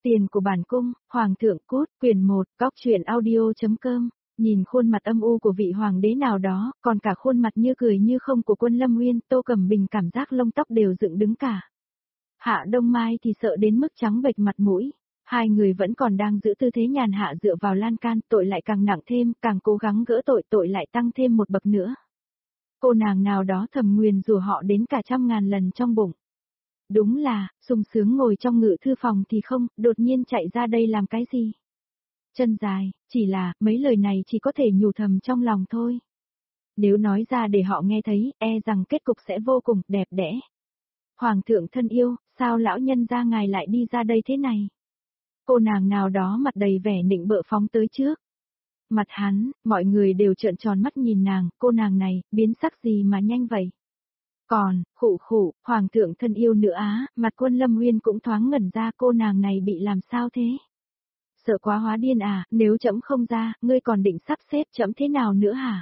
Tiền của bản cung, Hoàng thượng cút, quyển 1, góc truyện audio.com. Nhìn khuôn mặt âm u của vị hoàng đế nào đó, còn cả khuôn mặt như cười như không của Quân Lâm Nguyên, Tô Cẩm Bình cảm giác lông tóc đều dựng đứng cả. Hạ Đông Mai thì sợ đến mức trắng bệch mặt mũi. Hai người vẫn còn đang giữ tư thế nhàn hạ dựa vào lan can, tội lại càng nặng thêm, càng cố gắng gỡ tội, tội lại tăng thêm một bậc nữa. Cô nàng nào đó thầm nguyền rủa họ đến cả 100.000 lần trong bụng. Đúng là, sung sướng ngồi trong ngự thư phòng thì không, đột nhiên chạy ra đây làm cái gì? Chân dài, chỉ là, mấy lời này chỉ có thể nhủ thầm trong lòng thôi. Nếu nói ra để họ nghe thấy, e rằng kết cục sẽ vô cùng đẹp đẽ. Hoàng thượng thân yêu, sao lão nhân gia ngài lại đi ra đây thế này? Cô nàng nào đó mặt đầy vẻ nịnh bợ phóng tới trước. Mặt hắn, mọi người đều trợn tròn mắt nhìn nàng, cô nàng này, biến sắc gì mà nhanh vậy? Còn, khụ, hoàng thượng thân yêu nữa á, mặt Quân Lâm Nguyên cũng thoáng ngẩn ra, cô nàng này bị làm sao thế? Sợ quá hóa điên à, nếu trẫm không ra, ngươi còn định sắp xếp trẫm thế nào nữa hả?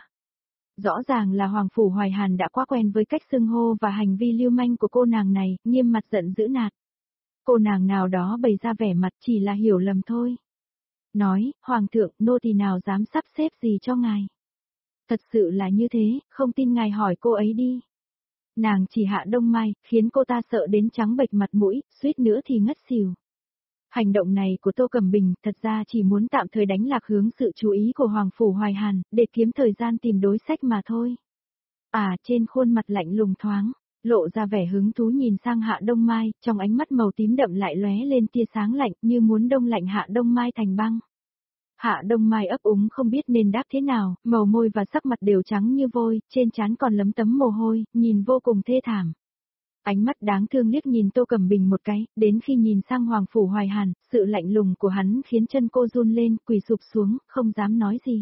Rõ ràng là Hoàng Phủ Hoài Hàn đã quá quen với cách xưng hô và hành vi lưu manh của cô nàng này, nghiêm mặt giận dữ nạt. Cô nàng nào đó bày ra vẻ mặt chỉ là hiểu lầm thôi. Nói, Hoàng thượng, nô tỳ nào dám sắp xếp gì cho ngài? Thật sự là như thế, không tin ngài hỏi cô ấy đi. Nàng chỉ Hạ Đông Mai, khiến cô ta sợ đến trắng bệch mặt mũi, suýt nữa thì ngất xỉu. Hành động này của Tô Cẩm Bình thật ra chỉ muốn tạm thời đánh lạc hướng sự chú ý của Hoàng Phủ Hoài Hàn, để kiếm thời gian tìm đối sách mà thôi. Trên khuôn mặt lạnh lùng thoáng, lộ ra vẻ hứng thú nhìn sang Hạ Đông Mai, trong ánh mắt màu tím đậm lại lóe lên tia sáng lạnh như muốn đông lạnh Hạ Đông Mai thành băng. Hạ Đông Mai ấp úng không biết nên đáp thế nào, màu môi và sắc mặt đều trắng như vôi, trên trán còn lấm tấm mồ hôi, nhìn vô cùng thê thảm. Ánh mắt đáng thương liếc nhìn Tô Cẩm Bình một cái, đến khi nhìn sang Hoàng Phủ Hoài Hàn, sự lạnh lùng của hắn khiến chân cô run lên, quỳ sụp xuống, không dám nói gì.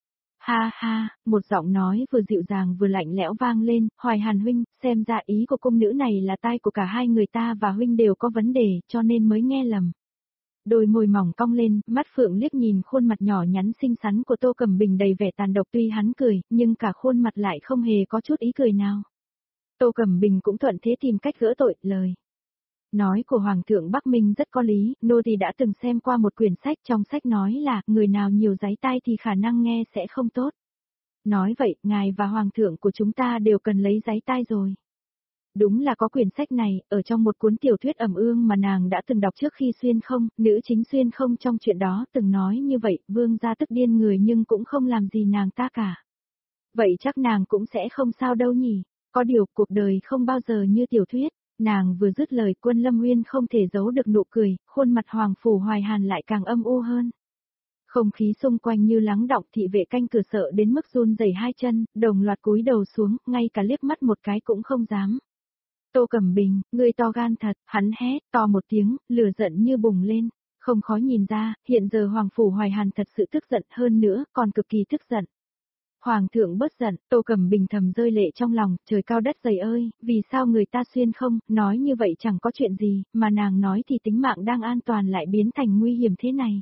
Ha ha, một giọng nói vừa dịu dàng vừa lạnh lẽo vang lên, Hoài Hàn huynh, xem ra ý của cung nữ này là tai của cả hai người ta và huynh đều có vấn đề, cho nên mới nghe lầm. Đôi môi mỏng cong lên, mắt phượng liếc nhìn khuôn mặt nhỏ nhắn xinh xắn của Tô Cẩm Bình đầy vẻ tàn độc, tuy hắn cười, nhưng cả khuôn mặt lại không hề có chút ý cười nào. Tô Cẩm Bình cũng thuận thế tìm cách gỡ tội, lời nói của Hoàng thượng Bắc Minh rất có lý, nô tỳ đã từng xem qua một quyển sách, trong sách nói là, người nào nhiều dáy tai thì khả năng nghe sẽ không tốt. Nói vậy, ngài và Hoàng thượng của chúng ta đều cần lấy dáy tai rồi. Đúng là có quyển sách này, ở trong một cuốn tiểu thuyết ẩm ương mà nàng đã từng đọc trước khi xuyên không, nữ chính xuyên không trong chuyện đó từng nói như vậy, vương gia tức điên người nhưng cũng không làm gì nàng ta cả. Vậy chắc nàng cũng sẽ không sao đâu nhỉ, có điều cuộc đời không bao giờ như tiểu thuyết, nàng vừa dứt lời Quân Lâm Nguyên không thể giấu được nụ cười, khuôn mặt Hoàng Phủ Hoài Hàn lại càng âm u hơn. Không khí xung quanh như lắng đọng, thị vệ canh cửa sợ đến mức run rẩy hai chân, đồng loạt cúi đầu xuống, ngay cả liếc mắt một cái cũng không dám. Tô Cẩm Bình, ngươi to gan thật, hắn hét to một tiếng, lửa giận như bùng lên, không khó nhìn ra, hiện giờ Hoàng Phủ Hoài Hàn thật sự tức giận hơn nữa, còn cực kỳ tức giận. Hoàng thượng bớt giận, Tô Cẩm Bình thầm rơi lệ trong lòng, trời cao đất dày ơi, vì sao người ta xuyên không, nói như vậy chẳng có chuyện gì, mà nàng nói thì tính mạng đang an toàn lại biến thành nguy hiểm thế này.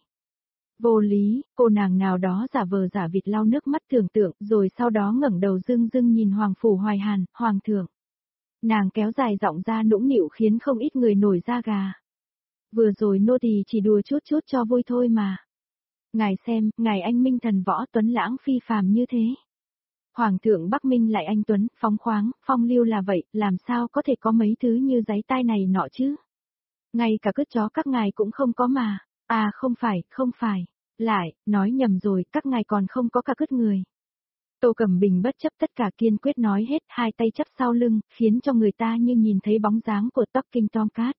Vô lý, cô nàng nào đó giả vờ giả vịt lau nước mắt tưởng tượng, rồi sau đó ngẩng đầu dưng dưng nhìn Hoàng Phủ Hoài Hàn, Hoàng thượng. Nàng kéo dài giọng ra nũng nịu khiến không ít người nổi da gà. Vừa rồi nô tỳ chỉ đùa chút cho vui thôi mà. Ngài xem, ngài anh minh thần võ tuấn lãng phi phàm như thế. Hoàng thượng Bắc Minh lại anh tuấn, phóng khoáng, phong lưu là vậy, làm sao có thể có mấy thứ như giấy tai này nọ chứ? Ngay cả cứt chó các ngài cũng không có mà. Không phải. Lại, nói nhầm rồi, các ngài còn không có cả cứt người. Tô Cẩm Bình bất chấp tất cả kiên quyết nói hết, hai tay chắp sau lưng, khiến cho người ta như nhìn thấy bóng dáng của Talking Tomcat.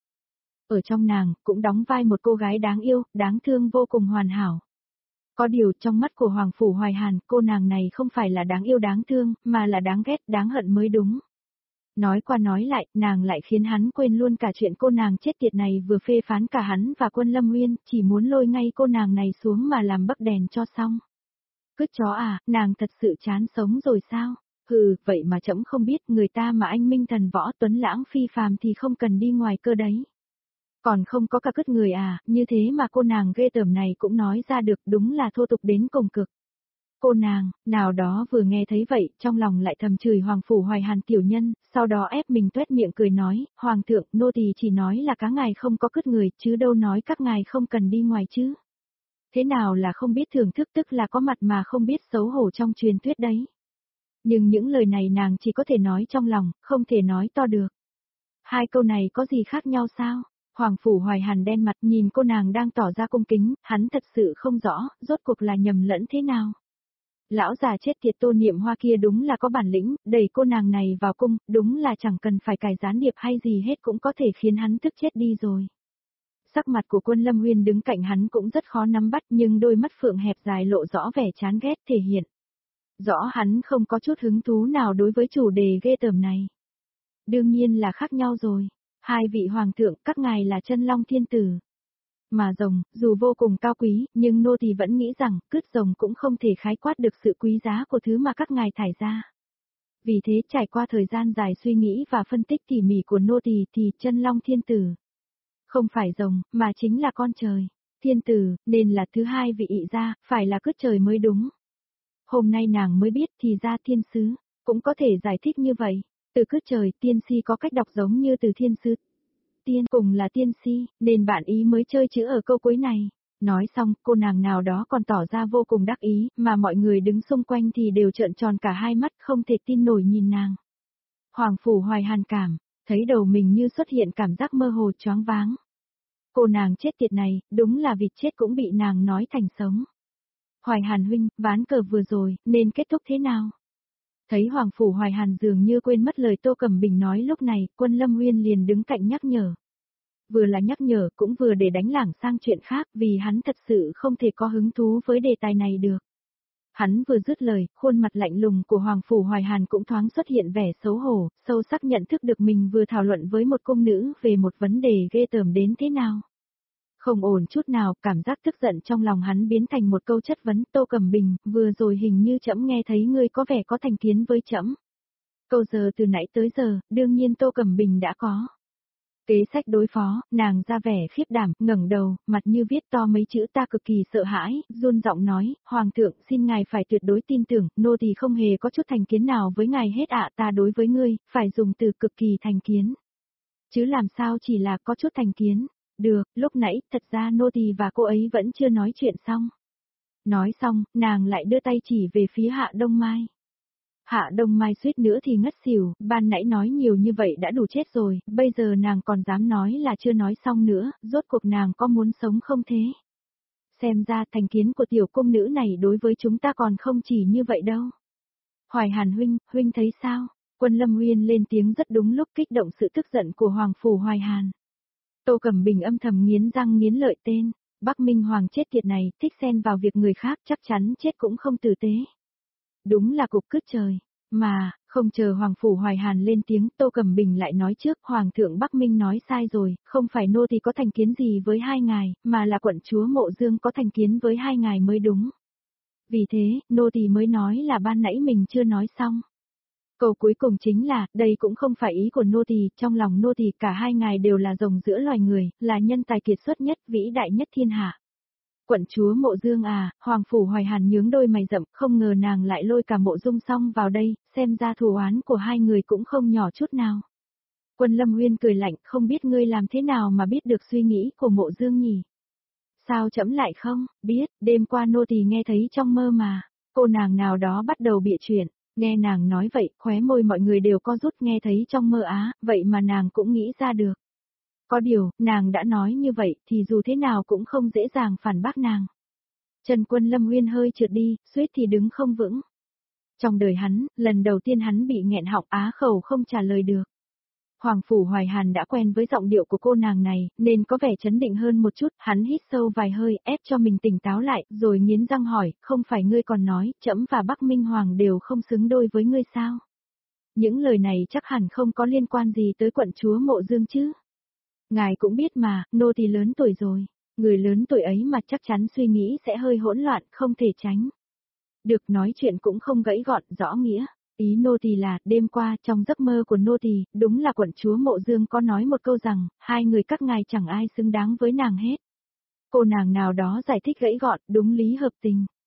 Ở trong nàng, cũng đóng vai một cô gái đáng yêu, đáng thương vô cùng hoàn hảo. Có điều trong mắt của Hoàng Phủ Hoài Hàn, cô nàng này không phải là đáng yêu đáng thương, mà là đáng ghét, đáng hận mới đúng. Nói qua nói lại, nàng lại khiến hắn quên luôn cả chuyện cô nàng chết tiệt này vừa phê phán cả hắn và Quân Lâm Nguyên, chỉ muốn lôi ngay cô nàng này xuống mà làm bấc đèn cho xong. Cứt chó nàng thật sự chán sống rồi sao? Vậy mà trẫm không biết, người ta mà anh minh thần võ tuấn lãng phi phàm thì không cần đi ngoài cơ đấy. Còn không có cả cứt người như thế mà cô nàng ghê tởm này cũng nói ra được, đúng là thô tục đến cùng cực. Cô nàng, nào đó vừa nghe thấy vậy, trong lòng lại thầm chửi Hoàng Phủ Hoài Hàn tiểu nhân, sau đó ép mình tuét miệng cười nói, Hoàng thượng, nô tỳ chỉ nói là các ngài không có cứt người, chứ đâu nói các ngài không cần đi ngoài chứ. Thế nào là không biết thưởng thức tức là có mặt mà không biết xấu hổ trong truyền thuyết đấy. Nhưng những lời này nàng chỉ có thể nói trong lòng, không thể nói to được. Hai câu này có gì khác nhau sao? Hoàng Phủ Hoài Hàn đen mặt nhìn cô nàng đang tỏ ra cung kính, hắn thật sự không rõ, rốt cuộc là nhầm lẫn thế nào. Lão già chết tiệt Tô Niệm Hoa kia đúng là có bản lĩnh, đẩy cô nàng này vào cung, đúng là chẳng cần phải cài gián điệp hay gì hết cũng có thể khiến hắn tức chết đi rồi. Sắc mặt của Quân Lâm Nguyên đứng cạnh hắn cũng rất khó nắm bắt nhưng đôi mắt phượng hẹp dài lộ rõ vẻ chán ghét thể hiện. Rõ hắn không có chút hứng thú nào đối với chủ đề ghê tởm này. Đương nhiên là khác nhau rồi. Hai vị hoàng thượng các ngài là chân long thiên tử. Mà rồng, dù vô cùng cao quý, nhưng nô tỳ vẫn nghĩ rằng, cứt rồng cũng không thể khái quát được sự quý giá của thứ mà các ngài thải ra. Vì thế trải qua thời gian dài suy nghĩ và phân tích tỉ mỉ của nô tỳ thì chân long thiên tử. Không phải rồng, mà chính là con trời. Thiên tử, nên là thứ hai vị ị gia, phải là cứt trời mới đúng. Hôm nay nàng mới biết thì ra thiên sứ, cũng có thể giải thích như vậy. Từ cứt trời tiên si có cách đọc giống như từ thiên sứ. Tiên cùng là tiên si, nên bạn ý mới chơi chữ ở câu cuối này. Nói xong, cô nàng nào đó còn tỏ ra vô cùng đắc ý, mà mọi người đứng xung quanh thì đều trợn tròn cả hai mắt không thể tin nổi nhìn nàng. Hoàng Phủ Hoài Hàn cảm, thấy đầu mình như xuất hiện cảm giác mơ hồ choáng váng. Cô nàng chết tiệt này, đúng là vịt chết cũng bị nàng nói thành sống. Hoài Hàn huynh, ván cờ vừa rồi, nên kết thúc thế nào? Thấy Hoàng Phủ Hoài Hàn dường như quên mất lời Tô Cẩm Bình nói lúc này, Quân Lâm Nguyên liền đứng cạnh nhắc nhở. Vừa là nhắc nhở cũng vừa để đánh lảng sang chuyện khác vì hắn thật sự không thể có hứng thú với đề tài này được. Hắn vừa dứt lời, khuôn mặt lạnh lùng của Hoàng Phủ Hoài Hàn cũng thoáng xuất hiện vẻ xấu hổ, sâu sắc nhận thức được mình vừa thảo luận với một cung nữ về một vấn đề ghê tởm đến thế nào. Không ổn chút nào, cảm giác tức giận trong lòng hắn biến thành một câu chất vấn. Tô Cẩm Bình, vừa rồi hình như trẫm nghe thấy ngươi có vẻ có thành kiến với trẫm. Câu giờ từ nãy tới giờ, đương nhiên Tô Cẩm Bình đã có kế sách đối phó, nàng ra vẻ khiếp đảm, ngẩng đầu, mặt như viết to mấy chữ ta cực kỳ sợ hãi, run giọng nói, Hoàng thượng xin ngài phải tuyệt đối tin tưởng, nô tỳ không hề có chút thành kiến nào với ngài hết ạ, ta đối với ngươi, phải dùng từ cực kỳ thành kiến. Chứ làm sao chỉ là có chút thành kiến. Được, lúc nãy, thật ra nô tỳ và cô ấy vẫn chưa nói chuyện xong. Nói xong, nàng lại đưa tay chỉ về phía Hạ Đông Mai. Hạ Đông Mai suýt nữa thì ngất xỉu, ban nãy nói nhiều như vậy đã đủ chết rồi, bây giờ nàng còn dám nói là chưa nói xong nữa, rốt cuộc nàng có muốn sống không thế? Xem ra thành kiến của tiểu cung nữ này đối với chúng ta còn không chỉ như vậy đâu. Hoài Hàn huynh thấy sao? Quân Lâm Nguyên lên tiếng rất đúng lúc kích động sự tức giận của Hoàng Phủ Hoài Hàn. Tô Cẩm Bình âm thầm nghiến răng nghiến lợi tên, Bắc Minh Hoàng chết tiệt này, thích xen vào việc người khác chắc chắn chết cũng không tử tế. Đúng là cục cứt trời, mà, không chờ Hoàng Phủ Hoài Hàn lên tiếng, Tô Cẩm Bình lại nói trước, Hoàng thượng Bắc Minh nói sai rồi, không phải nô tỳ có thành kiến gì với hai ngài, mà là quận chúa Mộ Dương có thành kiến với hai ngài mới đúng. Vì thế, nô tỳ mới nói là ban nãy mình chưa nói xong. Câu cuối cùng chính là, đây cũng không phải ý của nô tỳ, trong lòng nô tỳ cả hai ngài đều là rồng giữa loài người, là nhân tài kiệt xuất nhất, vĩ đại nhất thiên hạ. Quận chúa Mộ Dương à, Hoàng Phủ Hoài Hàn nhướng đôi mày rậm, không ngờ nàng lại lôi cả Mộ Dung Song vào đây, xem ra thù oán của hai người cũng không nhỏ chút nào. Quân Lâm Nguyên cười lạnh, không biết ngươi làm thế nào mà biết được suy nghĩ của Mộ Dương nhỉ? Sao trẫm lại không, biết, đêm qua nô tỳ nghe thấy trong mơ mà, cô nàng nào đó bắt đầu bịa chuyện. Nghe nàng nói vậy, khóe môi mọi người đều co rút nghe thấy trong mơ á, vậy mà nàng cũng nghĩ ra được. Có điều, nàng đã nói như vậy, thì dù thế nào cũng không dễ dàng phản bác nàng. Trần Quân Lâm Nguyên hơi trượt đi, suýt thì đứng không vững. Trong đời hắn, lần đầu tiên hắn bị nghẹn họng á khẩu không trả lời được. Hoàng Phủ Hoài Hàn đã quen với giọng điệu của cô nàng này, nên có vẻ chấn định hơn một chút, hắn hít sâu vài hơi, ép cho mình tỉnh táo lại, rồi nghiến răng hỏi, không phải ngươi còn nói, trẫm và Bắc Minh Hoàng đều không xứng đôi với ngươi sao? Những lời này chắc hẳn không có liên quan gì tới quận chúa Mộ Dương chứ? Ngài cũng biết mà, nô tỳ lớn tuổi rồi, người lớn tuổi ấy mà chắc chắn suy nghĩ sẽ hơi hỗn loạn, không thể tránh. Được nói chuyện cũng không gãy gọn, rõ nghĩa. Ý nô tỳ là, đêm qua, trong giấc mơ của nô tỳ, đúng là quận chúa Mộ Dương có nói một câu rằng, hai người các ngài chẳng ai xứng đáng với nàng hết. Cô nàng nào đó giải thích gãy gọn, đúng lý hợp tình.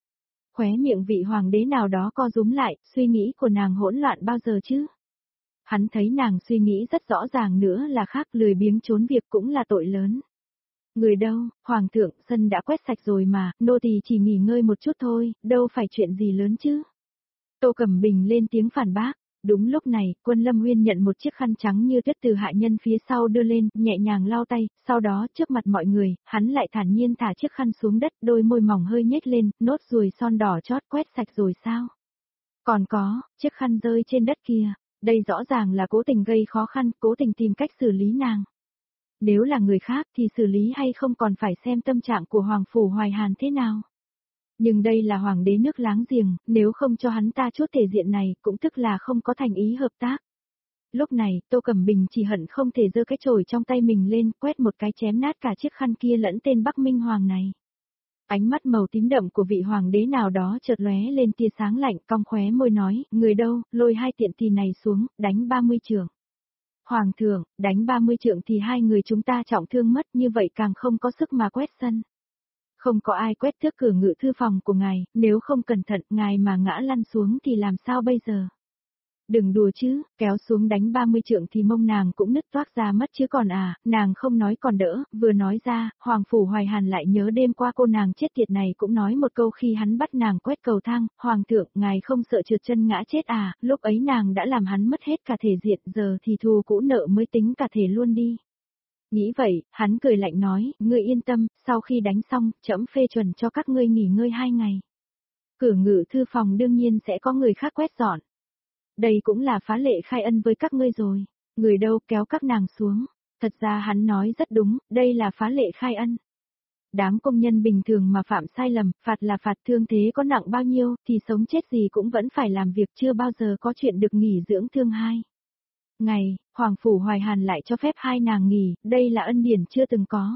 Khóe miệng vị hoàng đế nào đó co rúm lại, suy nghĩ của nàng hỗn loạn bao giờ chứ? Hắn thấy nàng suy nghĩ rất rõ ràng nữa là khác, lười biếng trốn việc cũng là tội lớn. Người đâu, hoàng thượng, sân đã quét sạch rồi mà, nô tỳ chỉ nghỉ ngơi một chút thôi, đâu phải chuyện gì lớn chứ. Tô Cẩm Bình lên tiếng phản bác. Đúng lúc này, Quân Lâm Nguyên nhận một chiếc khăn trắng như tuyết từ hạ nhân phía sau đưa lên, nhẹ nhàng lau tay, sau đó trước mặt mọi người, hắn lại thản nhiên thả chiếc khăn xuống đất, đôi môi mỏng hơi nhếch lên, nốt ruồi son đỏ chót quét sạch rồi sao? Còn có, chiếc khăn rơi trên đất kia, đây rõ ràng là cố tình gây khó khăn, cố tình tìm cách xử lý nàng. Nếu là người khác thì xử lý hay không còn phải xem tâm trạng của Hoàng Phủ Hoài Hàn thế nào. Nhưng đây là hoàng đế nước láng giềng, nếu không cho hắn ta chút thể diện này cũng tức là không có thành ý hợp tác. Lúc này, Tô Cẩm Bình chỉ hận không thể giơ cái chổi trong tay mình lên, quét một cái chém nát cả chiếc khăn kia lẫn tên Bắc Minh Hoàng này. Ánh mắt màu tím đậm của vị hoàng đế nào đó chợt lóe lên tia sáng lạnh, cong khóe môi nói, người đâu, lôi hai tiện tỳ này xuống, đánh 30 trượng. Hoàng thượng, đánh 30 trượng thì hai người chúng ta trọng thương mất, như vậy càng không có sức mà quét sân. Không có ai quét thước cửa ngự thư phòng của ngài, nếu không cẩn thận ngài mà ngã lăn xuống thì làm sao bây giờ? Đừng đùa chứ, kéo xuống đánh 30 trượng thì mông nàng cũng nứt toác ra mất chứ còn nàng không nói còn đỡ, vừa nói ra, Hoàng Phủ Hoài Hàn lại nhớ đêm qua cô nàng chết tiệt này cũng nói một câu khi hắn bắt nàng quét cầu thang, Hoàng thượng, ngài không sợ trượt chân ngã chết lúc ấy nàng đã làm hắn mất hết cả thể diện, giờ thì thù cũ nợ mới tính cả thể luôn đi. Nghĩ vậy, hắn cười lạnh nói, ngươi yên tâm, sau khi đánh xong, trẫm phê chuẩn cho các ngươi nghỉ ngơi 2 ngày. Cửa ngự thư phòng đương nhiên sẽ có người khác quét dọn. Đây cũng là phá lệ khai ân với các ngươi rồi. Người đâu kéo các nàng xuống. Thật ra hắn nói rất đúng, đây là phá lệ khai ân. Đám công nhân bình thường mà phạm sai lầm, phạt là phạt, thương thế có nặng bao nhiêu, thì sống chết gì cũng vẫn phải làm việc, chưa bao giờ có chuyện được nghỉ dưỡng thương hai ngày. Hoàng Phủ Hoài Hàn lại cho phép hai nàng nghỉ, đây là ân điển chưa từng có.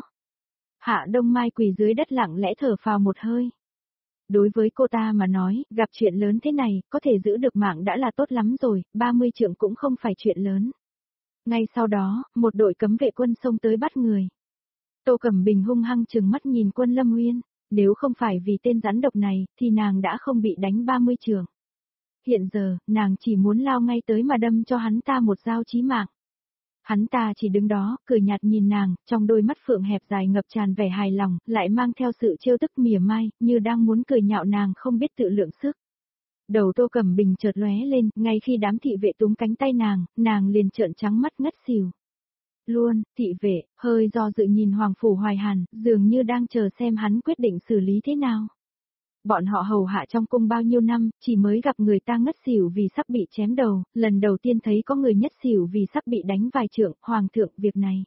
Hạ Đông Mai quỳ dưới đất lặng lẽ thở phào một hơi. Đối với cô ta mà nói, gặp chuyện lớn thế này, có thể giữ được mạng đã là tốt lắm rồi, 30 trượng cũng không phải chuyện lớn. Ngay sau đó, một đội cấm vệ quân xông tới bắt người. Tô Cẩm Bình hung hăng trừng mắt nhìn Quân Lâm Nguyên, nếu không phải vì tên rắn độc này, thì nàng đã không bị đánh 30 trượng. Hiện giờ, nàng chỉ muốn lao ngay tới mà đâm cho hắn ta một dao chí mạng. Hắn ta chỉ đứng đó, cười nhạt nhìn nàng, trong đôi mắt phượng hẹp dài ngập tràn vẻ hài lòng, lại mang theo sự trêu tức mỉa mai, như đang muốn cười nhạo nàng không biết tự lượng sức. Đầu Tô Cẩm Bình chợt lóe lên, ngay khi đám thị vệ túm cánh tay nàng liền trợn trắng mắt ngất xỉu. Luôn, thị vệ, hơi do dự nhìn Hoàng Phủ Hoài Hàn, dường như đang chờ xem hắn quyết định xử lý thế nào. Bọn họ hầu hạ trong cung bao nhiêu năm, chỉ mới gặp người ta ngất xỉu vì sắp bị chém đầu, lần đầu tiên thấy có người nhất xỉu vì sắp bị đánh vài trượng, Hoàng thượng, việc này.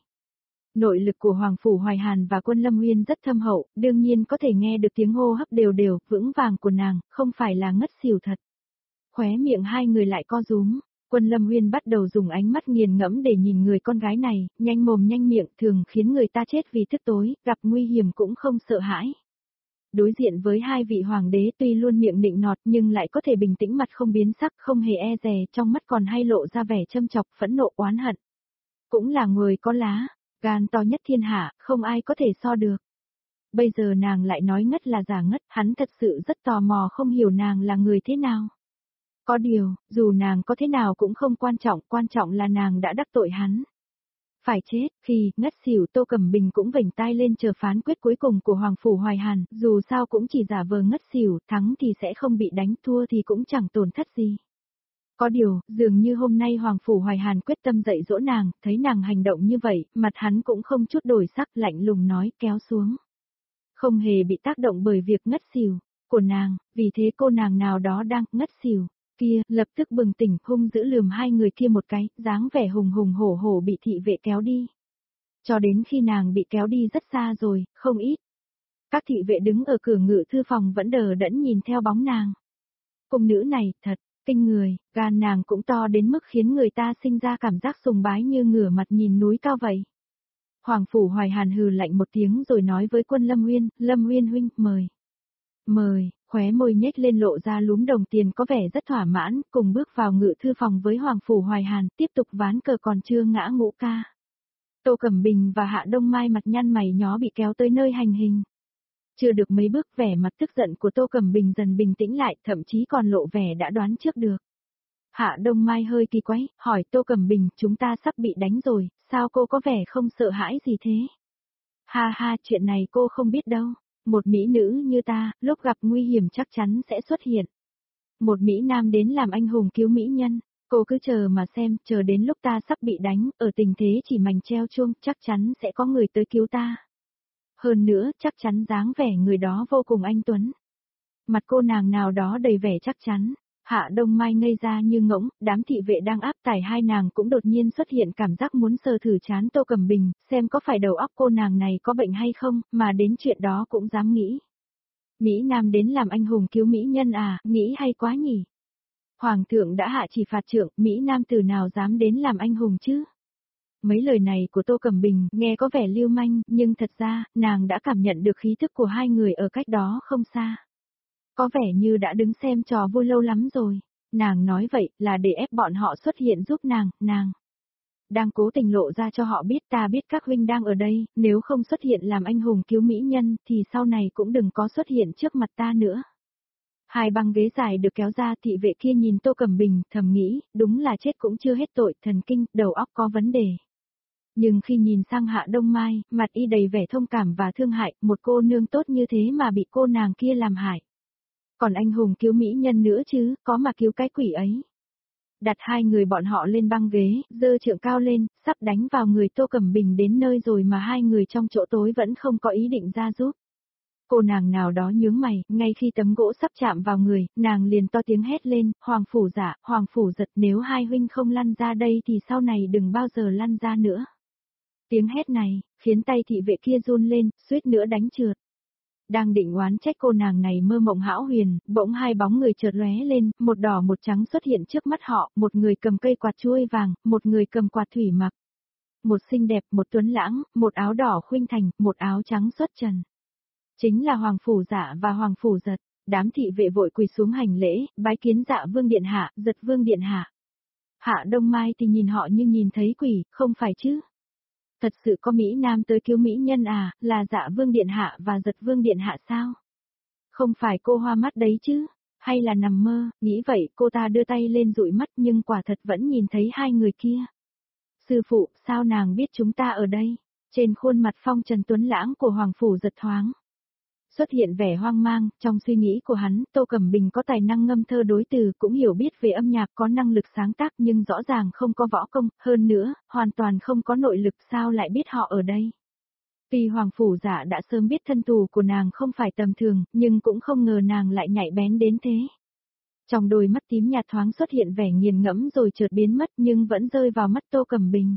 Nội lực của Hoàng Phủ Hoài Hàn và Quân Lâm Nguyên rất thâm hậu, đương nhiên có thể nghe được tiếng hô hấp đều đều, vững vàng của nàng, không phải là ngất xỉu thật. Khóe miệng hai người lại co rúm, Quân Lâm Nguyên bắt đầu dùng ánh mắt nghiền ngẫm để nhìn người con gái này, nhanh mồm nhanh miệng thường khiến người ta chết vì thức tối, gặp nguy hiểm cũng không sợ hãi. Đối diện với hai vị hoàng đế tuy luôn miệng nịnh nọt nhưng lại có thể bình tĩnh mặt không biến sắc, không hề e dè, trong mắt còn hay lộ ra vẻ châm chọc, phẫn nộ oán hận. Cũng là người có lá, gan to nhất thiên hạ, không ai có thể so được. Bây giờ nàng lại nói ngất là giả ngất, hắn thật sự rất tò mò không hiểu nàng là người thế nào. Có điều, dù nàng có thế nào cũng không quan trọng là nàng đã đắc tội hắn. Phải chết, khi ngất xỉu Tô Cẩm Bình cũng vểnh tai lên chờ phán quyết cuối cùng của Hoàng Phủ Hoài Hàn, dù sao cũng chỉ giả vờ ngất xỉu, thắng thì sẽ không bị đánh, thua thì cũng chẳng tổn thất gì. Có điều, dường như hôm nay Hoàng Phủ Hoài Hàn quyết tâm dạy dỗ nàng, thấy nàng hành động như vậy, mặt hắn cũng không chút đổi sắc, lạnh lùng nói, kéo xuống. Không hề bị tác động bởi việc ngất xỉu của nàng, vì thế cô nàng nào đó đang ngất xỉu kia, lập tức bừng tỉnh, hung dữ lườm hai người kia một cái, dáng vẻ hùng hùng hổ hổ bị thị vệ kéo đi. Cho đến khi nàng bị kéo đi rất xa rồi, không ít. Các thị vệ đứng ở cửa ngự thư phòng vẫn đờ đẫn nhìn theo bóng nàng. Cung nữ này, thật, kinh người, gan nàng cũng to đến mức khiến người ta sinh ra cảm giác sùng bái như ngửa mặt nhìn núi cao vậy. Hoàng Phủ Hoài Hàn hừ lạnh một tiếng rồi nói với Quân Lâm Nguyên, Lâm Nguyên huynh, mời. Mời, khóe môi nhếch lên lộ ra lúm đồng tiền có vẻ rất thỏa mãn, cùng bước vào ngự thư phòng với Hoàng Phủ Hoài Hàn, tiếp tục ván cờ còn chưa ngã ngũ ca. Tô Cẩm Bình và Hạ Đông Mai mặt nhăn mày nhó bị kéo tới nơi hành hình. Chưa được mấy bước vẻ mặt tức giận của Tô Cẩm Bình dần bình tĩnh lại, thậm chí còn lộ vẻ đã đoán trước được. Hạ Đông Mai hơi kỳ quái, hỏi Tô Cẩm Bình, chúng ta sắp bị đánh rồi, sao cô có vẻ không sợ hãi gì thế? Ha ha, chuyện này cô không biết đâu. Một mỹ nữ như ta, lúc gặp nguy hiểm chắc chắn sẽ xuất hiện. Một mỹ nam đến làm anh hùng cứu mỹ nhân. Cô cứ chờ mà xem, chờ đến lúc ta sắp bị đánh, ở tình thế chỉ mảnh treo chuông, chắc chắn sẽ có người tới cứu ta. Hơn nữa, chắc chắn dáng vẻ người đó vô cùng anh tuấn. Mặt cô nàng nào đó đầy vẻ chắc chắn. Hạ Đông Mai ngây ra như ngỗng, đám thị vệ đang áp tải hai nàng cũng đột nhiên xuất hiện cảm giác muốn sờ thử trán Tô Cẩm Bình, xem có phải đầu óc cô nàng này có bệnh hay không, mà đến chuyện đó cũng dám nghĩ. Mỹ Nam đến làm anh hùng cứu mỹ nhân à, nghĩ hay quá nhỉ. Hoàng thượng đã hạ chỉ phạt trượng, Mỹ Nam từ nào dám đến làm anh hùng chứ? Mấy lời này của Tô Cẩm Bình nghe có vẻ lưu manh, nhưng thật ra, nàng đã cảm nhận được khí thức của hai người ở cách đó không xa. Có vẻ như đã đứng xem trò vui lâu lắm rồi. Nàng nói vậy là để ép bọn họ xuất hiện giúp nàng. Đang cố tình lộ ra cho họ biết ta biết các huynh đang ở đây, nếu không xuất hiện làm anh hùng cứu mỹ nhân thì sau này cũng đừng có xuất hiện trước mặt ta nữa. Hai băng ghế dài được kéo ra, thị vệ kia nhìn Tô Cẩm Bình, thầm nghĩ, đúng là chết cũng chưa hết tội, thần kinh, đầu óc có vấn đề. Nhưng khi nhìn sang Hạ Đông Mai, mặt y đầy vẻ thông cảm và thương hại, một cô nương tốt như thế mà bị cô nàng kia làm hại. Còn anh hùng cứu mỹ nhân nữa chứ, có mà cứu cái quỷ ấy. Đặt hai người bọn họ lên băng ghế, giơ trượng cao lên, sắp đánh vào người Tô Cẩm Bình đến nơi rồi mà hai người trong chỗ tối vẫn không có ý định ra giúp. Cô nàng nào đó nhướng mày, ngay khi tấm gỗ sắp chạm vào người, nàng liền to tiếng hét lên, Hoàng Phủ Dạ, Hoàng Phủ Giật, nếu hai huynh không lăn ra đây thì sau này đừng bao giờ lăn ra nữa. Tiếng hét này, khiến tay thị vệ kia run lên, suýt nữa đánh trượt. Đang định oán trách cô nàng này mơ mộng hão huyền, bỗng hai bóng người chợt lóe lên, một đỏ một trắng xuất hiện trước mắt họ, một người cầm cây quạt chuôi vàng, một người cầm quạt thủy mặc. Một xinh đẹp, một tuấn lãng, một áo đỏ khuynh thành, một áo trắng xuất trần. Chính là Hoàng Phủ Dạ và Hoàng Phủ Giật. Đám thị vệ vội quỳ xuống hành lễ, bái kiến Dạ Vương điện hạ, Giật Vương điện hạ. Hạ Đông Mai thì nhìn họ như nhìn thấy quỷ, không phải chứ? Thật sự có Mỹ Nam tới cứu mỹ nhân à, là Dạ Vương điện hạ và Giật Vương điện hạ sao? Không phải cô hoa mắt đấy chứ? Hay là nằm mơ? Nghĩ vậy cô ta đưa tay lên dụi mắt nhưng quả thật vẫn nhìn thấy hai người kia. Sư phụ, sao nàng biết chúng ta ở đây? Trên khuôn mặt phong trần tuấn lãng của Hoàng Phủ Giật thoáng xuất hiện vẻ hoang mang, trong suy nghĩ của hắn, Tô Cẩm Bình có tài năng ngâm thơ đối từ, cũng hiểu biết về âm nhạc, có năng lực sáng tác nhưng rõ ràng không có võ công, hơn nữa, hoàn toàn không có nội lực, sao lại biết họ ở đây. Tuy Hoàng Phủ Dạ đã sớm biết thân tù của nàng không phải tầm thường, nhưng cũng không ngờ nàng lại nhạy bén đến thế. Trong đôi mắt tím nhạt thoáng xuất hiện vẻ nghiền ngẫm rồi chợt biến mất nhưng vẫn rơi vào mắt Tô Cẩm Bình.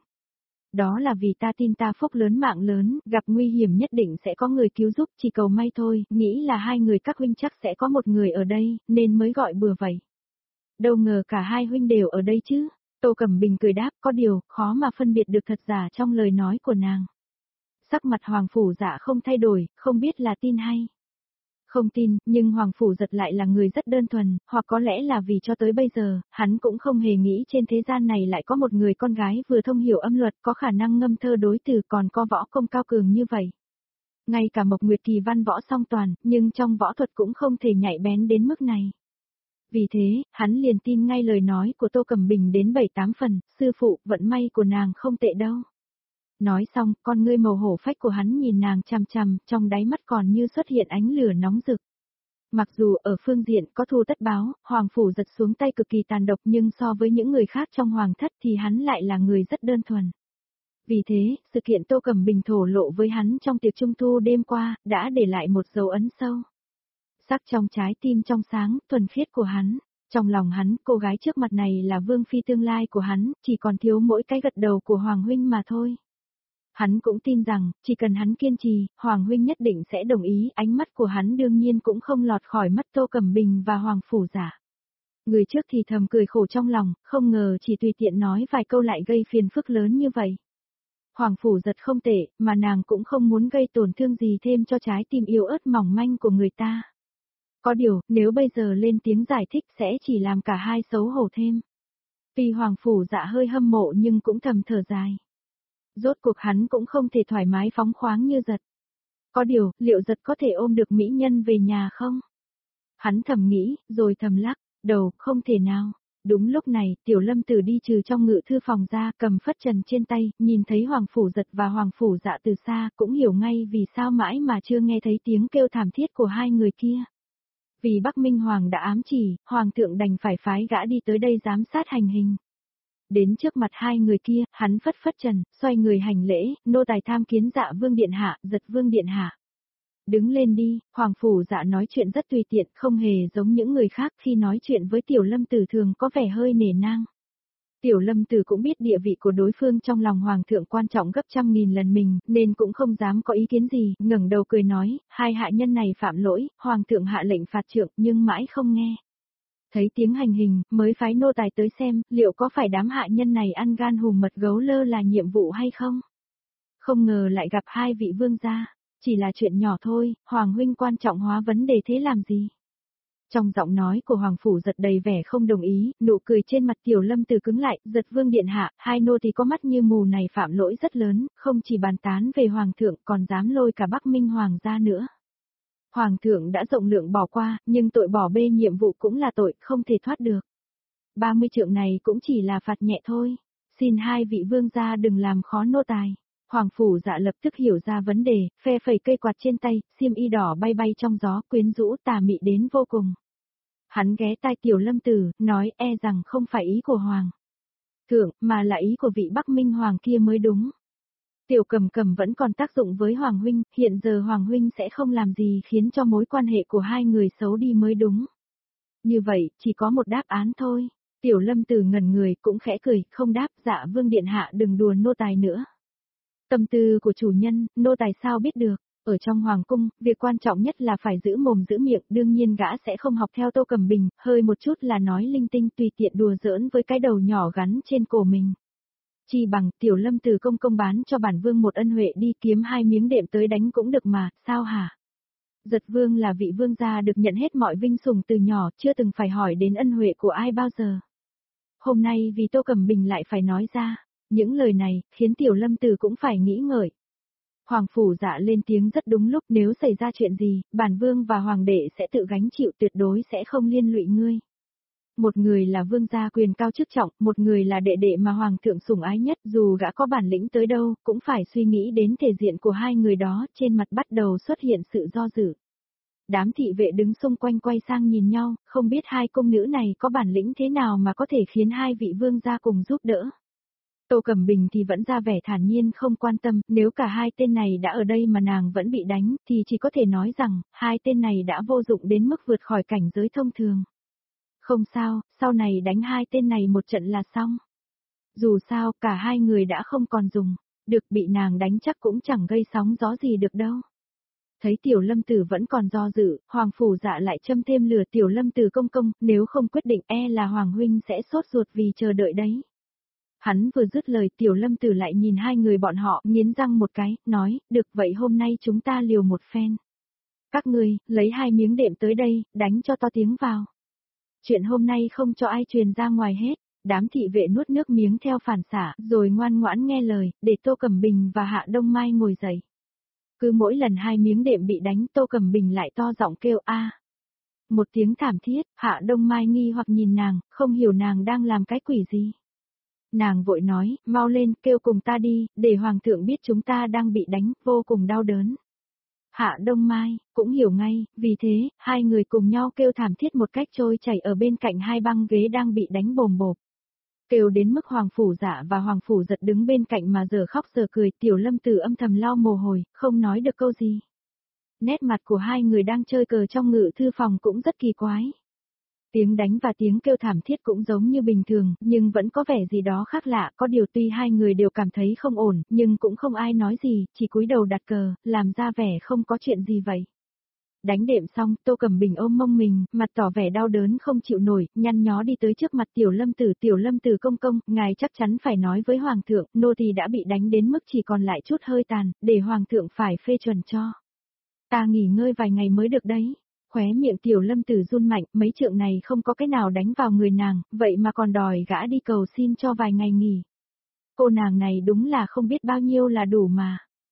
Đó là vì ta tin ta phúc lớn mạng lớn, gặp nguy hiểm nhất định sẽ có người cứu giúp, chỉ cầu may thôi, nghĩ là hai người các huynh chắc sẽ có một người ở đây, nên mới gọi bừa vậy. Đâu ngờ cả hai huynh đều ở đây chứ. Tô Cẩm Bình cười đáp, có điều, khó mà phân biệt được thật giả trong lời nói của nàng. Sắc mặt Hoàng Phủ Dạ không thay đổi, không biết là tin hay không tin, nhưng Hoàng Phủ Giật lại là người rất đơn thuần, hoặc có lẽ là vì cho tới bây giờ, hắn cũng không hề nghĩ trên thế gian này lại có một người con gái vừa thông hiểu âm luật, có khả năng ngâm thơ đối từ còn có võ công cao cường như vậy. Ngay cả Mộc Nguyệt Kỳ văn võ song toàn, nhưng trong võ thuật cũng không thể nhạy bén đến mức này. Vì thế, hắn liền tin ngay lời nói của Tô Cẩm Bình đến 7-8 phần, sư phụ, vận may của nàng không tệ đâu. Nói xong, con ngươi màu hổ phách của hắn nhìn nàng chằm chằm, trong đáy mắt còn như xuất hiện ánh lửa nóng rực. Mặc dù ở phương diện có thù tất báo, Hoàng Phủ Giật xuống tay cực kỳ tàn độc nhưng so với những người khác trong Hoàng thất thì hắn lại là người rất đơn thuần. Vì thế, sự kiện Tô Cẩm Bình thổ lộ với hắn trong tiệc trung thu đêm qua, đã để lại một dấu ấn sâu. Sắc trong trái tim trong sáng, thuần khiết của hắn. Trong lòng hắn, cô gái trước mặt này là vương phi tương lai của hắn, chỉ còn thiếu mỗi cái gật đầu của Hoàng huynh mà thôi. Hắn cũng tin rằng, chỉ cần hắn kiên trì, Hoàng huynh nhất định sẽ đồng ý, ánh mắt của hắn đương nhiên cũng không lọt khỏi mắt Tô Cẩm Bình và Hoàng Phủ Dạ. Người trước thì thầm cười khổ trong lòng, không ngờ chỉ tùy tiện nói vài câu lại gây phiền phức lớn như vậy. Hoàng Phủ Giật không tệ, mà nàng cũng không muốn gây tổn thương gì thêm cho trái tim yếu ớt mỏng manh của người ta. Có điều, nếu bây giờ lên tiếng giải thích sẽ chỉ làm cả hai xấu hổ thêm. Tuy Hoàng Phủ Dạ hơi hâm mộ nhưng cũng thầm thở dài. Rốt cuộc hắn cũng không thể thoải mái phóng khoáng như Giật. Có điều, liệu giật có thể ôm được mỹ nhân về nhà không? Hắn thầm nghĩ, rồi thầm lắc, đầu, không thể nào. Đúng lúc này, Tiểu Lâm Tử đi trừ trong ngự thư phòng ra, cầm phất trần trên tay, nhìn thấy Hoàng Phủ Giật và Hoàng Phủ Dạ từ xa, cũng hiểu ngay vì sao mãi mà chưa nghe thấy tiếng kêu thảm thiết của hai người kia. Vì Bắc Minh Hoàng đã ám chỉ, Hoàng thượng đành phải phái gã đi tới đây giám sát hành hình. Đến trước mặt hai người kia, hắn phất phất trần, xoay người hành lễ, nô tài tham kiến Dạ Vương Điện Hạ, Giật Vương Điện Hạ. Đứng lên đi, Hoàng Phủ Dạ nói chuyện rất tùy tiện, không hề giống những người khác khi nói chuyện với Tiểu Lâm Tử thường có vẻ hơi nể nang. Tiểu Lâm Tử cũng biết địa vị của đối phương trong lòng Hoàng thượng quan trọng gấp trăm nghìn lần mình, nên cũng không dám có ý kiến gì, ngẩng đầu cười nói, hai hạ nhân này phạm lỗi, Hoàng thượng hạ lệnh phạt trượng nhưng mãi không nghe. Thấy tiếng hành hình, mới phái nô tài tới xem, liệu có phải đám hạ nhân này ăn gan hùm mật gấu lơ là nhiệm vụ hay không? Không ngờ lại gặp hai vị vương gia. Chỉ là chuyện nhỏ thôi, Hoàng huynh quan trọng hóa vấn đề thế làm gì? Trong giọng nói của Hoàng Phủ Giật đầy vẻ không đồng ý, nụ cười trên mặt Tiểu Lâm Tử cứng lại, Giật Vương Điện Hạ, hai nô thì có mắt như mù này phạm lỗi rất lớn, không chỉ bàn tán về Hoàng thượng còn dám lôi cả Bắc Minh Hoàng ra nữa. Hoàng thượng đã rộng lượng bỏ qua, nhưng tội bỏ bê nhiệm vụ cũng là tội, không thể thoát được. 30 trượng này cũng chỉ là phạt nhẹ thôi, xin hai vị vương gia đừng làm khó nô tài. Hoàng Phủ Dạ lập tức hiểu ra vấn đề, phe phẩy cây quạt trên tay, xiêm y đỏ bay bay trong gió, quyến rũ tà mị đến vô cùng. Hắn ghé tai Tiểu Lâm Tử, nói e rằng không phải ý của Hoàng thượng, mà là ý của vị Bắc Minh Hoàng kia mới đúng. Tiểu Cầm Cầm vẫn còn tác dụng với Hoàng huynh, hiện giờ Hoàng huynh sẽ không làm gì khiến cho mối quan hệ của hai người xấu đi mới đúng. Như vậy, chỉ có một đáp án thôi. Tiểu Lâm Tử ngẩn người cũng khẽ cười, không đáp, Dạ Vương Điện Hạ đừng đùa nô tài nữa. Tâm tư của chủ nhân, nô tài sao biết được, ở trong hoàng cung, việc quan trọng nhất là phải giữ mồm giữ miệng, đương nhiên gã sẽ không học theo Tô Cẩm Bình, hơi một chút là nói linh tinh tùy tiện đùa giỡn với cái đầu nhỏ gắn trên cổ mình. Chi bằng Tiểu Lâm Tử công công bán cho bản vương một ân huệ đi kiếm hai miếng đệm tới đánh cũng được mà, sao hả? Giật vương là vị vương gia được nhận hết mọi vinh sủng từ nhỏ, chưa từng phải hỏi đến ân huệ của ai bao giờ. Hôm nay vì Tô Cẩm Bình lại phải nói ra. Những lời này, khiến Tiểu Lâm Tử cũng phải nghĩ ngợi. Hoàng Phủ Dạ lên tiếng rất đúng lúc, nếu xảy ra chuyện gì, bản vương và hoàng đệ sẽ tự gánh chịu, tuyệt đối sẽ không liên lụy ngươi. Một người là vương gia quyền cao chức trọng, một người là đệ đệ mà hoàng thượng sủng ái nhất, dù gã có bản lĩnh tới đâu, cũng phải suy nghĩ đến thể diện của hai người đó, trên mặt bắt đầu xuất hiện sự do dự. Đám thị vệ đứng xung quanh quay sang nhìn nhau, không biết hai công nữ này có bản lĩnh thế nào mà có thể khiến hai vị vương gia cùng giúp đỡ. Tô Cẩm Bình thì vẫn ra vẻ thản nhiên không quan tâm, nếu cả hai tên này đã ở đây mà nàng vẫn bị đánh, thì chỉ có thể nói rằng, hai tên này đã vô dụng đến mức vượt khỏi cảnh giới thông thường. Không sao, sau này đánh hai tên này một trận là xong. Dù sao, cả hai người đã không còn dùng, được bị nàng đánh chắc cũng chẳng gây sóng gió gì được đâu. Thấy Tiểu Lâm Tử vẫn còn do dự, Hoàng Phủ Dạ lại châm thêm lửa Tiểu Lâm Tử công công, nếu không quyết định e là Hoàng huynh sẽ sốt ruột vì chờ đợi đấy. Hắn vừa dứt lời Tiểu Lâm Tử lại nhìn hai người bọn họ, nghiến răng một cái, nói, được vậy hôm nay chúng ta liều một phen. Các ngươi, lấy hai miếng đệm tới đây, đánh cho to tiếng vào. Chuyện hôm nay không cho ai truyền ra ngoài hết, đám thị vệ nuốt nước miếng theo phản xạ, rồi ngoan ngoãn nghe lời, để Tô Cẩm Bình và Hạ Đông Mai ngồi dậy. Cứ mỗi lần hai miếng đệm bị đánh Tô Cẩm Bình lại to giọng kêu a. Một tiếng thảm thiết, Hạ Đông Mai nghi hoặc nhìn nàng, không hiểu nàng đang làm cái quỷ gì. Nàng vội nói, mau lên, kêu cùng ta đi, để hoàng thượng biết chúng ta đang bị đánh, vô cùng đau đớn. Hạ Đông Mai, cũng hiểu ngay, vì thế, hai người cùng nhau kêu thảm thiết một cách trôi chảy ở bên cạnh hai băng ghế đang bị đánh bồm bộp. Kêu đến mức Hoàng Phủ Dạ và Hoàng Phủ Giật đứng bên cạnh mà giờ khóc giờ cười, Tiểu Lâm Tử âm thầm lau mồ hôi, không nói được câu gì. Nét mặt của hai người đang chơi cờ trong ngự thư phòng cũng rất kỳ quái. Tiếng đánh và tiếng kêu thảm thiết cũng giống như bình thường, nhưng vẫn có vẻ gì đó khác lạ, có điều tuy hai người đều cảm thấy không ổn, nhưng cũng không ai nói gì, chỉ cúi đầu đặt cờ, làm ra vẻ không có chuyện gì vậy. Đánh đệm xong, Tô Cẩm Bình ôm mông mình, mặt tỏ vẻ đau đớn không chịu nổi, nhăn nhó đi tới trước mặt Tiểu Lâm Tử công công, ngài chắc chắn phải nói với Hoàng thượng, nô tỳ đã bị đánh đến mức chỉ còn lại chút hơi tàn, để Hoàng thượng phải phê chuẩn cho. Ta nghỉ ngơi vài ngày mới được đấy. Khóe miệng Tiểu Lâm Tử run mạnh, mấy trượng này không có cái nào đánh vào người nàng, vậy mà còn đòi gã đi cầu xin cho vài ngày nghỉ. Cô nàng này đúng là không biết bao nhiêu là đủ mà.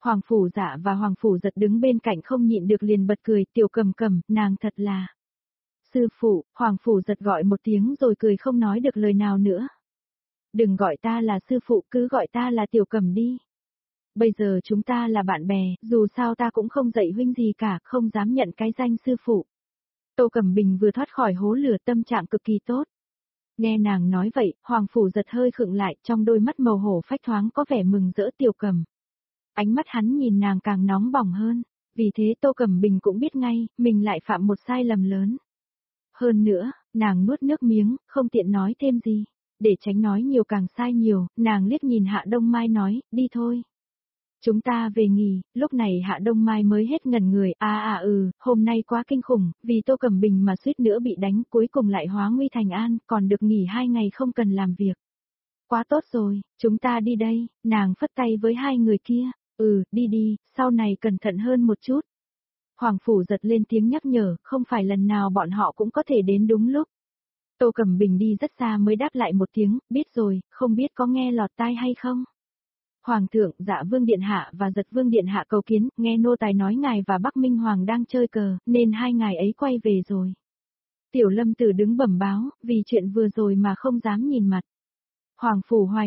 Hoàng Phủ Dạ và Hoàng Phủ Giật đứng bên cạnh không nhịn được liền bật cười, Tiểu Cầm Cầm, nàng thật là. Sư phụ, Hoàng Phủ Giật gọi một tiếng rồi cười không nói được lời nào nữa. Đừng gọi ta là sư phụ, cứ gọi ta là Tiểu Cầm đi. Bây giờ chúng ta là bạn bè, dù sao ta cũng không dạy huynh gì cả, không dám nhận cái danh sư phụ. Tô Cẩm Bình vừa thoát khỏi hố lửa, tâm trạng cực kỳ tốt. Nghe nàng nói vậy, Hoàng Phủ Giật hơi khựng lại, trong đôi mắt màu hổ phách thoáng có vẻ mừng rỡ. Tiểu Cầm. Ánh mắt hắn nhìn nàng càng nóng bỏng hơn, vì thế Tô Cẩm Bình cũng biết ngay, mình lại phạm một sai lầm lớn. Hơn nữa, nàng nuốt nước miếng, không tiện nói thêm gì. Để tránh nói nhiều càng sai nhiều, nàng liếc nhìn Hạ Đông Mai nói, đi thôi. Chúng ta về nghỉ, lúc này Hạ Đông Mai mới hết ngẩn người, hôm nay quá kinh khủng, vì Tô Cẩm Bình mà suýt nữa bị đánh, cuối cùng lại hóa nguy thành an, còn được nghỉ 2 ngày không cần làm việc. Quá tốt rồi, chúng ta đi đây, nàng phất tay với hai người kia, đi đi, sau này cẩn thận hơn một chút. Hoàng Phủ Giật lên tiếng nhắc nhở, không phải lần nào bọn họ cũng có thể đến đúng lúc. Tô Cẩm Bình đi rất xa mới đáp lại một tiếng, biết rồi, không biết có nghe lọt tai hay không. Hoàng thượng, Dạ Vương Điện Hạ và Giật Vương Điện Hạ cầu kiến, nghe nô tài nói ngài và Bắc Minh Hoàng đang chơi cờ, nên hai ngài ấy quay về rồi. Tiểu Lâm Tử đứng bẩm báo, vì chuyện vừa rồi mà không dám nhìn mặt. Hoàng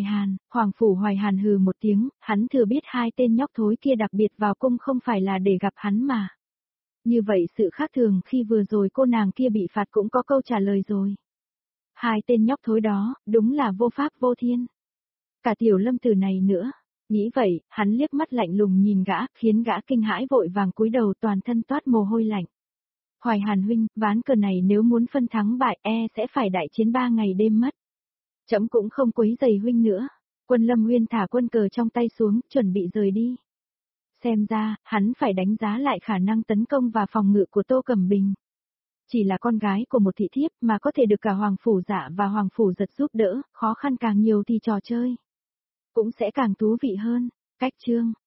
Phủ Hoài Hàn hừ một tiếng, hắn thừa biết hai tên nhóc thối kia đặc biệt vào cung không phải là để gặp hắn mà. Như vậy sự khác thường khi vừa rồi cô nàng kia bị phạt cũng có câu trả lời rồi. Hai tên nhóc thối đó, đúng là vô pháp vô thiên. Cả Tiểu Lâm Tử này nữa. Nghĩ vậy, hắn liếc mắt lạnh lùng nhìn gã, khiến gã kinh hãi vội vàng cúi đầu, toàn thân toát mồ hôi lạnh. Hoài Hàn huynh, ván cờ này nếu muốn phân thắng bại sẽ phải đại chiến 3 ngày đêm mất. Trẫm cũng không quấy rầy huynh nữa. Quân Lâm Nguyên thả quân cờ trong tay xuống, chuẩn bị rời đi. Xem ra, hắn phải đánh giá lại khả năng tấn công và phòng ngự của Tô Cẩm Bình. Chỉ là con gái của một thị thiếp mà có thể được cả Hoàng Phủ Dạ và Hoàng Phủ Giật giúp đỡ, khó khăn càng nhiều thì trò chơi cũng sẽ càng thú vị hơn. Cách chương